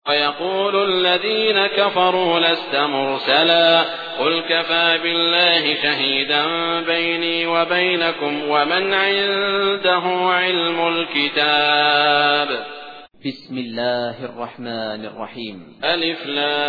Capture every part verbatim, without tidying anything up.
ويقول الذين كفروا لست مرسلا قل كفى بالله شهيدا بيني وبينكم ومن عنده علم الكتاب. بسم الله الرحمن الرحيم. ألف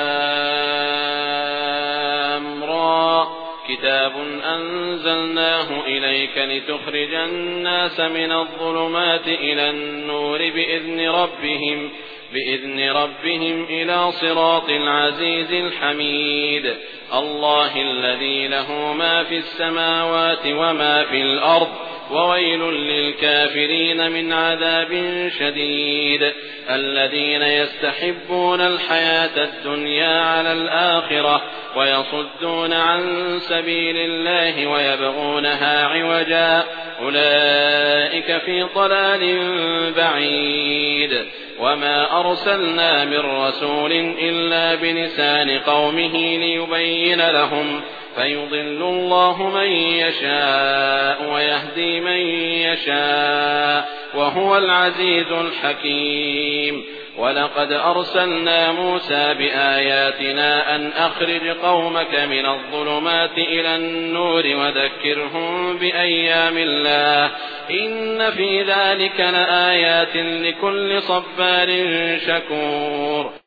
لام را كتاب أنزلناه إليك لتخرج الناس من الظلمات إلى النور بإذن ربهم بإذن ربهم إلى صراط العزيز الحميد الله الذي له ما في السماوات وما في الأرض وويل للكافرين من عذاب شديد الذين يستحبون الحياة الدنيا على الآخرة ويصدون عن سبيل الله ويبغونها عوجا أولئك في ضلال بعيد وما أرسلنا من رسول إلا بلسان قومه ليبين لهم فيضل الله من يشاء ويهدي من يشاء وهو العزيز الحكيم ولقد أرسلنا موسى بآياتنا أن أخرج قومك من الظلمات إلى النور وذكرهم بأيام الله إن في ذلك لآيات لكل صبار شكور